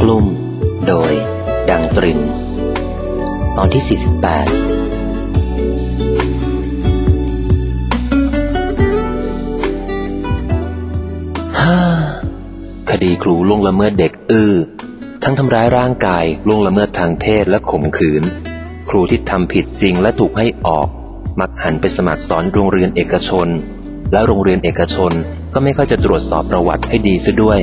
กลุ่มโดยดังตรินตอนที่48คดีครูล่วงละเมิดเด็กทั้งทำร้ายร่างกายล่วงละเมิดทางเพศและข่มขืนครูที่ทำผิดจริงและถูกให้ออกมักหันไปสมัครสอนโรงเรียนเอกชนและโรงเรียนเอกชนก็ไม่ค่อยจะตรวจสอบประวัติให้ดีซะด้วย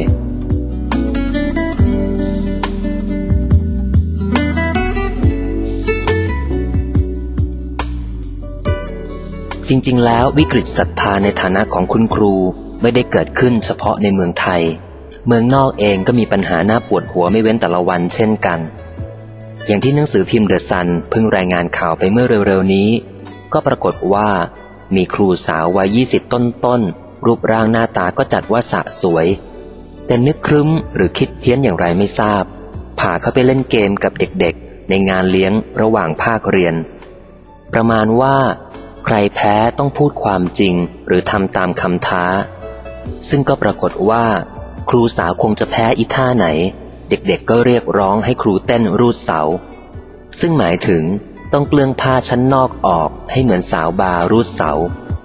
จริงๆแล้ววิกฤตศรัทธาในฐานะของคุณครูไม่ได้เกิดขึ้นเฉพาะในเมืองไทยเมืองนอกเองก็มีปัญหาน่าปวดหัวไม่เว้นแต่ละวันเช่นกันอย่างที่หนังสือพิมพ์เดอะซันเพิ่งรายงานข่าวไปเมื่อเร็วๆนี้ก็ปรากฏว่ามีครูสาววัย20ต้นๆรูปร่างหน้าตาก็จัดว่าสะสวยแต่นึกครึ้มหรือคิดเพี้ยนอย่างไรไม่ทราบพาเขาไปเล่นเกมกับเด็กๆในงานเลี้ยงระหว่างภาคเรียนประมาณว่าใครแพ้ต้องพูดความจริงหรือทำตามคำท้าซึ่งก็ปรากฏว่าครูสาวคงจะแพ้อีท่าไหนเด็กๆก็เรียกร้องให้ครูเต้นรูดเสาซึ่งหมายถึงต้องเปลื้องผ้าชั้นนอกออกให้เหมือนสาวบาร์รูดเสา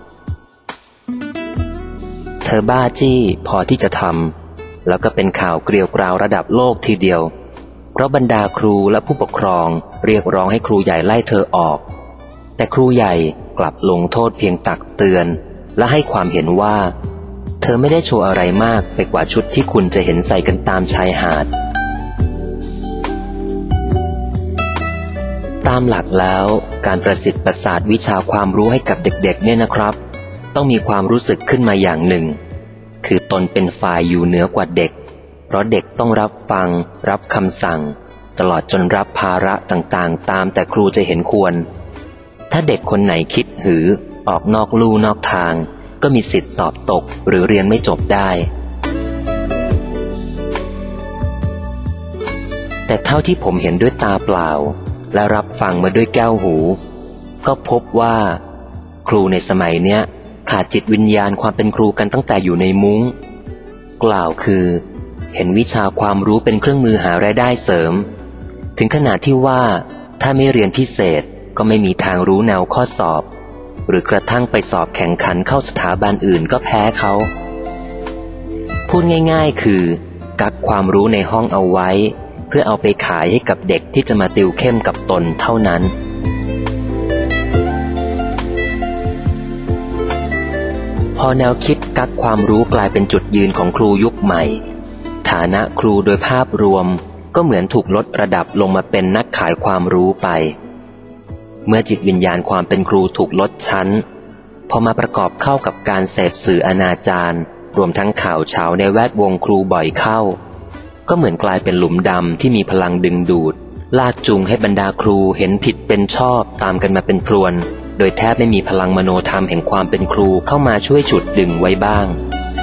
เธอบ้าจี้พอที่จะทำแล้วก็เป็นข่าวเกลียวกราวระดับโลกทีเดียวเพราะบรรดาครูและผู้ปกครองเรียกร้องให้ครูใหญ่ไล่เธอออกแต่ครูใหญ่กลับลงโทษเพียงตักเตือนและให้ความเห็นว่าเธอไม่ได้โชว์อะไรมากไปกว่าชุดที่คุณจะเห็นใส่กันตามชายหาดตามหลักแล้วการประสิทธิ์ประสาทวิชาความรู้ให้กับเด็กๆเนี่ยนะครับต้องมีความรู้สึกขึ้นมาอย่างหนึ่งคือตนเป็นฝ่ายอยู่เหนือกว่าเด็กเพราะเด็กต้องรับฟังรับคำสั่งตลอดจนรับภาระต่างๆตามแต่ครูจะเห็นควรถ้าเด็กคนไหนคิดหือออกนอกลู่นอกทางก็มีสิทธิสอบตกหรือเรียนไม่จบได้แต่เท่าที่ผมเห็นด้วยตาเปล่าและรับฟังมาด้วยแก้วหูก็พบว่าครูในสมัยเนี้ยขาดจิตวิญญาณความเป็นครูกันตั้งแต่อยู่ในมุ้งกล่าวคือเห็นวิชาความรู้เป็นเครื่องมือหารายได้เสริมถึงขนาดที่ว่าถ้าไม่เรียนพิเศษก็ไม่มีทางรู้แนวข้อสอบหรือกระทั่งไปสอบแข่งขันเข้าสถาบันอื่นก็แพ้เขาพูดง่ายๆคือกักความรู้ในห้องเอาไว้เพื่อเอาไปขายให้กับเด็กที่จะมาติวเข้มกับตนเท่านั้นพอแนวคิดกักความรู้กลายเป็นจุดยืนของครูยุคใหม่ฐานะครูโดยภาพรวมก็เหมือนถูกลดระดับลงมาเป็นนักขายความรู้ไปเมื่อจิตวิญญาณความเป็นครูถูกลดชั้นพอมาประกอบเข้ากับการเสพสื่ออนาจารรวมทั้งข่าวเช้าในแวดวงครูบ่อยเข้าก็เหมือนกลายเป็นหลุมดำที่มีพลังดึงดูดลากจูงให้บรรดาครูเห็นผิดเป็นชอบตามกันมาเป็นพรวนโดยแทบไม่มีพลังมโนธรรมแห่งความเป็นครูเข้ามาช่วยฉุดดึงไว้บ้าง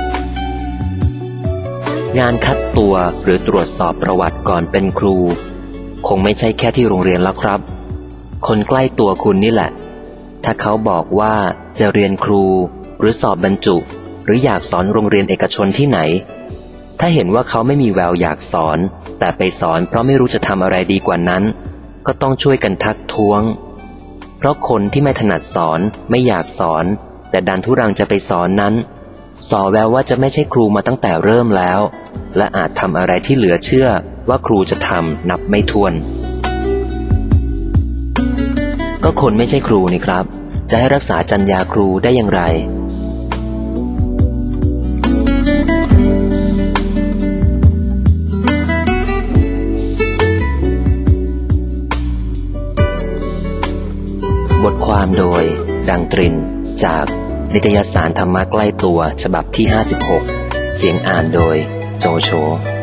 งานคัดตัวหรือตรวจสอบประวัติก่อนเป็นครูคงไม่ใช่แค่ที่โรงเรียนแล้วครับคนใกล้ตัวคุณนี่แหละถ้าเขาบอกว่าจะเรียนครูหรือสอบบรรจุหรืออยากสอนโรงเรียนเอกชนที่ไหนถ้าเห็นว่าเขาไม่มีแววอยากสอนแต่ไปสอนเพราะไม่รู้จะทำอะไรดีกว่านั้นก็ต้องช่วยกันทักท้วงเพราะคนที่ไม่ถนัดสอนไม่อยากสอนแต่ดันทุรังจะไปสอนนั้นส่อแววว่าจะไม่ใช่ครูมาตั้งแต่เริ่มแล้วและอาจทำอะไรที่เหลือเชื่อว่าครูจะทำนับไม่ถ้วนก็คนไม่ใช่ครูนี่ครับจะให้รักษาจรรยาครูได้อย่างไรบทความโดยดังตรินจากนิตยสารธรรมะใกล้ตัวฉบับที่56เสียงอ่านโดยโจโฉ